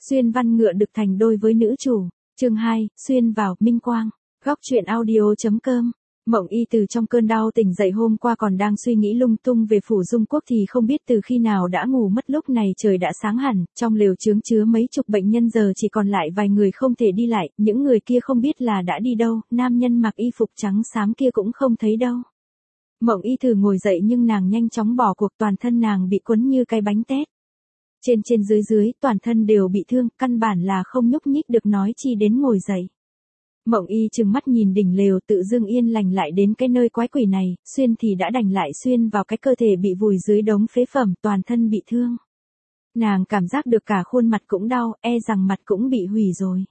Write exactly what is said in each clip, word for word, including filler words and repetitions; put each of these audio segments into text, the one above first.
Xuyên văn ngựa được thành đôi với nữ chủ. Chương hai, xuyên vào, minh quang. Góc truyện audio.com. Mộng Y từ trong cơn đau tỉnh dậy hôm qua còn đang suy nghĩ lung tung về Phủ Dung Quốc thì không biết từ khi nào đã ngủ mất, lúc này trời đã sáng hẳn, trong lều chướng chứa mấy chục bệnh nhân giờ chỉ còn lại vài người không thể đi lại, những người kia không biết là đã đi đâu, nam nhân mặc y phục trắng xám kia cũng không thấy đâu. Mộng Y thử ngồi dậy nhưng nàng nhanh chóng bỏ cuộc, toàn thân nàng bị quấn như cái bánh tét. Trên trên dưới dưới, toàn thân đều bị thương, căn bản là không nhúc nhích được nói chi đến ngồi dậy. Mộng Y trừng mắt nhìn đỉnh lều, tự dưng yên lành lại đến cái nơi quái quỷ này, xuyên thì đã đành lại xuyên vào cái cơ thể bị vùi dưới đống phế phẩm, toàn thân bị thương. Nàng cảm giác được cả khuôn mặt cũng đau, e rằng mặt cũng bị hủy rồi.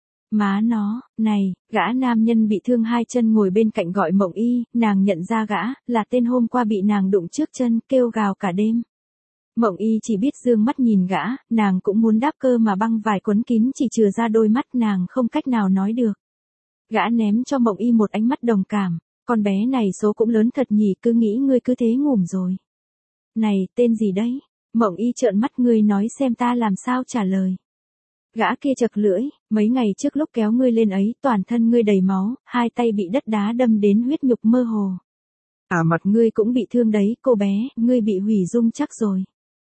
Má nó, này, gã nam nhân bị thương hai chân ngồi bên cạnh gọi Mộng Y, nàng nhận ra gã, là tên hôm qua bị nàng đụng trước chân, kêu gào cả đêm. Mộng Y chỉ biết dương mắt nhìn gã, nàng cũng muốn đáp cơ mà băng vải quấn kín chỉ chừa ra đôi mắt, nàng không cách nào nói được. Gã ném cho Mộng Y một ánh mắt đồng cảm, con bé này số cũng lớn thật nhỉ, cứ nghĩ ngươi cứ thế ngủm rồi. Này, tên gì đấy? Mộng Y trợn mắt, ngươi nói xem ta làm sao trả lời. Gã kia chật lưỡi, mấy ngày trước lúc kéo ngươi lên ấy, toàn thân ngươi đầy máu, hai tay bị đất đá đâm đến huyết nhục mơ hồ. À, mặt ngươi cũng bị thương đấy, cô bé, ngươi bị hủy dung chắc rồi.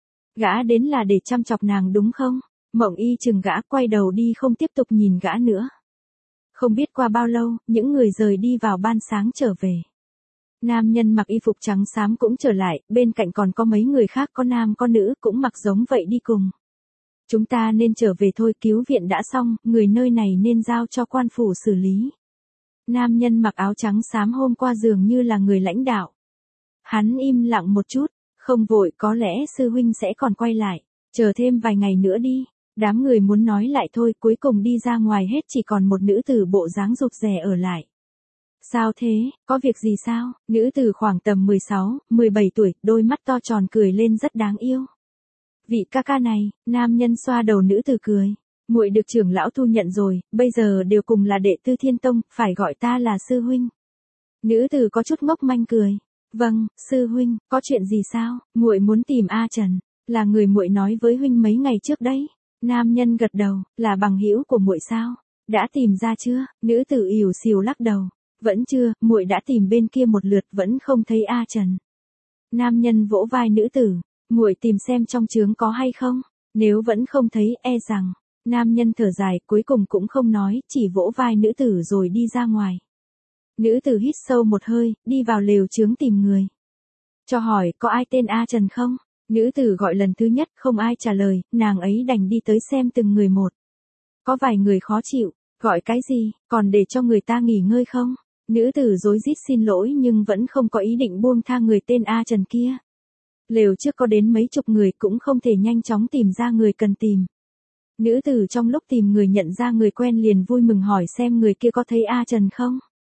Gã đến là để chăm chọc nàng đúng không? Mộng Y chừng gã, quay đầu đi không tiếp tục nhìn gã nữa. Không biết qua bao lâu, những người rời đi vào ban sáng trở về. Nam nhân mặc y phục trắng xám cũng trở lại, bên cạnh còn có mấy người khác, có nam có nữ, cũng mặc giống vậy đi cùng. Chúng ta nên trở về thôi, cứu viện đã xong, người nơi này nên giao cho quan phủ xử lý. Nam nhân mặc áo trắng xám hôm qua dường như là người lãnh đạo. Hắn im lặng một chút, không vội, có lẽ sư huynh sẽ còn quay lại, chờ thêm vài ngày nữa đi. Đám người muốn nói lại thôi, cuối cùng đi ra ngoài hết chỉ còn một nữ tử bộ dáng rụt rè ở lại. Sao thế, có việc gì sao? Nữ tử khoảng tầm mười sáu, mười bảy tuổi, đôi mắt to tròn cười lên rất đáng yêu. Vị ca ca này, nam nhân xoa đầu nữ tử cười. Muội được trưởng lão thu nhận rồi, bây giờ đều cùng là đệ tử Thiên Tông, phải gọi ta là sư huynh. Nữ tử có chút ngốc manh cười. Vâng, sư huynh, có chuyện gì sao? Muội muốn tìm A Trần, là người muội nói với huynh mấy ngày trước đấy. Nam nhân gật đầu, là bằng hữu của muội sao? Đã tìm ra chưa? Nữ tử ỉu xìu lắc đầu. Vẫn chưa, muội đã tìm bên kia một lượt vẫn không thấy A Trần. Nam nhân vỗ vai nữ tử, muội tìm xem trong trướng có hay không? Nếu vẫn không thấy, e rằng. Nam nhân thở dài, cuối cùng cũng không nói, chỉ vỗ vai nữ tử rồi đi ra ngoài. Nữ tử hít sâu một hơi, đi vào lều trướng tìm người. Cho hỏi, có ai tên A Trần không? Nữ tử gọi lần thứ nhất, không ai trả lời, nàng ấy đành đi tới xem từng người một. Có vài người khó chịu, gọi cái gì, còn để cho người ta nghỉ ngơi không? Nữ tử rối rít xin lỗi nhưng vẫn không có ý định buông tha người tên A Trần kia. Lều trước có đến mấy chục người cũng không thể nhanh chóng tìm ra người cần tìm. Nữ tử trong lúc tìm người nhận ra người quen liền vui mừng hỏi xem người kia có thấy A Trần không?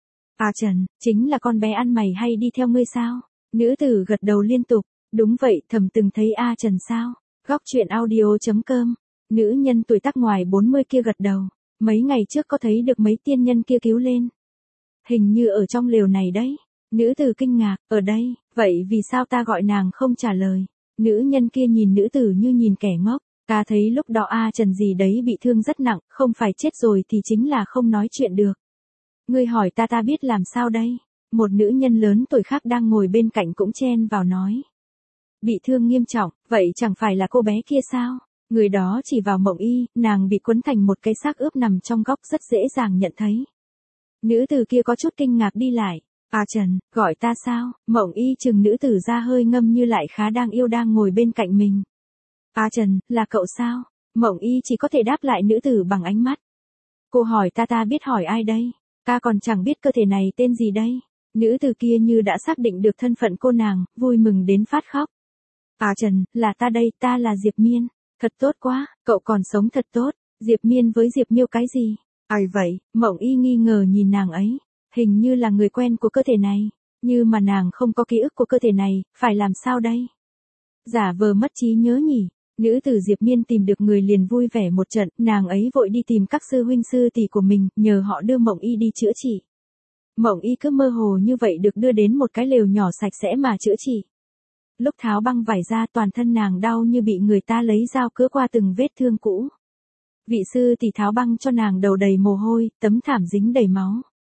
A Trần, chính là con bé ăn mày hay đi theo ngươi sao? Nữ tử gật đầu liên tục. Đúng vậy, thầm từng thấy A Trần sao? Góc truyện audio.com. Nữ nhân tuổi tác ngoài bốn mươi kia gật đầu. Mấy ngày trước có thấy được mấy tiên nhân kia cứu lên. Hình như ở trong lều này đấy. Nữ tử kinh ngạc, ở đây, vậy vì sao ta gọi nàng không trả lời? Nữ nhân kia nhìn nữ tử như nhìn kẻ ngốc. Ta thấy lúc đó A Trần gì đấy bị thương rất nặng, không phải chết rồi thì chính là không nói chuyện được. Ngươi hỏi ta ta biết làm sao đây? Một nữ nhân lớn tuổi khác đang ngồi bên cạnh cũng chen vào nói. Bị thương nghiêm trọng, vậy chẳng phải là cô bé kia sao? Người đó chỉ vào Mộng Y, nàng bị quấn thành một cái xác ướp nằm trong góc rất dễ dàng nhận thấy. Nữ tử kia có chút kinh ngạc đi lại. A Trần, gọi ta sao? Mộng Y chừng nữ tử ra hơi ngâm như lại khá đang yêu đang ngồi bên cạnh mình. A Trần, là cậu sao? Mộng Y chỉ có thể đáp lại nữ tử bằng ánh mắt. Cô hỏi ta ta biết hỏi ai đây? Ta còn chẳng biết cơ thể này tên gì đây? Nữ tử kia như đã xác định được thân phận cô nàng, vui mừng đến phát khóc. A Trần, là ta đây, ta là Diệp Miên. Thật tốt quá, cậu còn sống thật tốt. Diệp Miên với Diệp Miêu cái gì? Ai vậy? Mộng Y nghi ngờ nhìn nàng ấy. Hình như là người quen của cơ thể này. Nhưng mà nàng không có ký ức của cơ thể này, phải làm sao đây? Giả vờ mất trí nhớ nhỉ? Nữ tử Diệp Miên tìm được người liền vui vẻ một trận, nàng ấy vội đi tìm các sư huynh sư tỷ của mình, nhờ họ đưa Mộng Y đi chữa trị. Mộng Y cứ mơ hồ như vậy được đưa đến một cái lều nhỏ sạch sẽ mà chữa trị. Lúc tháo băng vải ra toàn thân nàng đau như bị người ta lấy dao cứa qua từng vết thương cũ. Vị sư tỷ tháo băng cho nàng đầu đầy mồ hôi, tấm thảm dính đầy máu.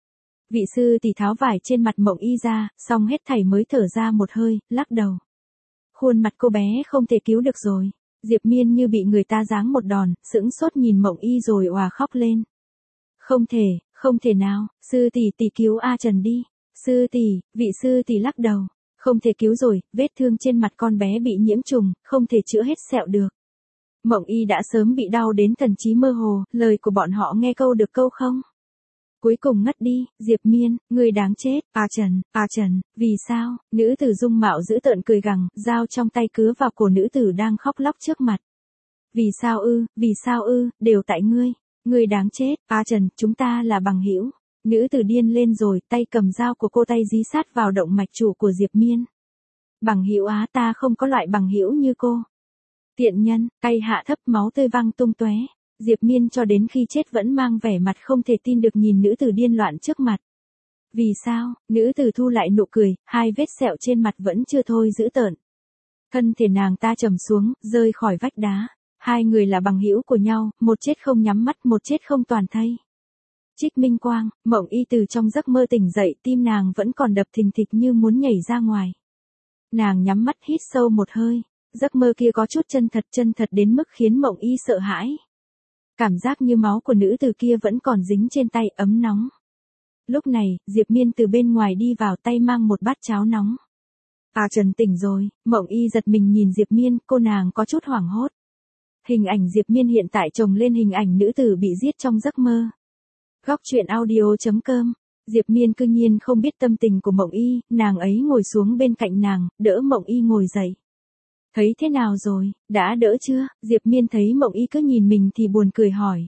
Vị sư tỷ tháo vải trên mặt Mộng Y ra, xong hết thảy mới thở ra một hơi, lắc đầu. Khuôn mặt cô bé không thể cứu được rồi. Diệp Miên như bị người ta giáng một đòn, sững sốt nhìn Mộng Y rồi òa khóc lên. Không thể, không thể nào, sư tỷ tỷ cứu A Trần đi. Sư tỷ, vị sư tỷ lắc đầu. Không thể cứu rồi, vết thương trên mặt con bé bị nhiễm trùng, không thể chữa hết sẹo được. Mộng Y đã sớm bị đau đến thần trí mơ hồ, lời của bọn họ nghe câu được câu không. Cuối cùng ngất đi, Diệp Miên, người đáng chết, A Trần, A Trần, vì sao, nữ tử dung mạo dữ tợn cười gằn, dao trong tay cứa vào cổ nữ tử đang khóc lóc trước mặt. Vì sao ư, vì sao ư, đều tại ngươi, ngươi đáng chết, A Trần, chúng ta là bằng hữu. Nữ tử điên lên rồi, tay cầm dao của cô tay dí sát vào động mạch chủ của Diệp Miên. Bằng hữu á, ta không có loại bằng hữu như cô. Tiện nhân, cay hạ thấp, máu tươi văng tung tóe. Diệp Miên cho đến khi chết vẫn mang vẻ mặt không thể tin được nhìn nữ tử điên loạn trước mặt. Vì sao, nữ tử thu lại nụ cười, hai vết sẹo trên mặt vẫn chưa thôi dữ tợn. Thân thể nàng ta trầm xuống, rơi khỏi vách đá. Hai người là bằng hữu của nhau, một chết không nhắm mắt, một chết không toàn thây. Trích Minh Quang, Mộng Y từ trong giấc mơ tỉnh dậy, tim nàng vẫn còn đập thình thịch như muốn nhảy ra ngoài. Nàng nhắm mắt hít sâu một hơi, giấc mơ kia có chút chân thật chân thật đến mức khiến Mộng Y sợ hãi. Cảm giác như máu của nữ tử kia vẫn còn dính trên tay, ấm nóng. Lúc này, Diệp Miên từ bên ngoài đi vào, tay mang một bát cháo nóng. À Trần tỉnh rồi, Mộng Y giật mình nhìn Diệp Miên, cô nàng có chút hoảng hốt. Hình ảnh Diệp Miên hiện tại chồng lên hình ảnh nữ tử bị giết trong giấc mơ. Góc truyện audio chấm com. Diệp Miên cư nhiên không biết tâm tình của Mộng Y, nàng ấy ngồi xuống bên cạnh nàng, đỡ Mộng Y ngồi dậy. Thấy thế nào rồi, đã đỡ chưa? Diệp Miên thấy Mộng Y cứ nhìn mình thì buồn cười hỏi.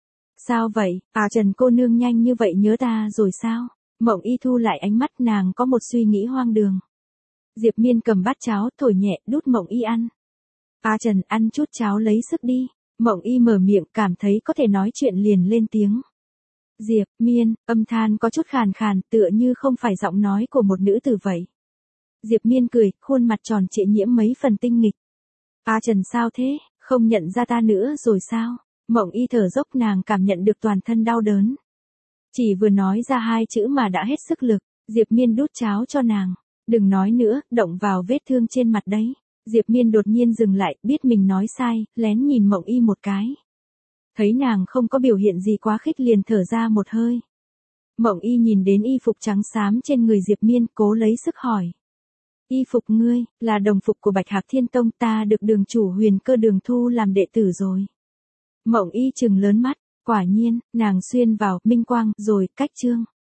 Sao vậy, à Trần cô nương nhanh như vậy nhớ ta rồi sao? Mộng Y thu lại ánh mắt, nàng có một suy nghĩ hoang đường. Diệp Miên cầm bát cháo, thổi nhẹ, đút Mộng Y ăn. À Trần, ăn chút cháo lấy sức đi. Mộng Y mở miệng, cảm thấy có thể nói chuyện liền lên tiếng. Diệp Miên, âm than có chút khàn khàn, tựa như không phải giọng nói của một nữ tử vậy. Diệp Miên cười, khuôn mặt tròn trịa nhiễm mấy phần tinh nghịch. A Trần sao thế, không nhận ra ta nữa rồi sao? Mộng Y thở dốc, nàng cảm nhận được toàn thân đau đớn. Chỉ vừa nói ra hai chữ mà đã hết sức lực, Diệp Miên đút cháo cho nàng. Đừng nói nữa, động vào vết thương trên mặt đấy. Diệp Miên đột nhiên dừng lại, biết mình nói sai, lén nhìn Mộng Y một cái. Thấy nàng không có biểu hiện gì quá khích liền thở ra một hơi. Mộng Y nhìn đến y phục trắng xám trên người Diệp Miên, cố lấy sức hỏi. Y phục ngươi, là đồng phục của Bạch Hạc Thiên Tông, ta được đường chủ Huyền Cơ Đường thu làm đệ tử rồi. Mộng Y trừng lớn mắt, quả nhiên, nàng xuyên vào, Minh Quang, rồi, cách chương.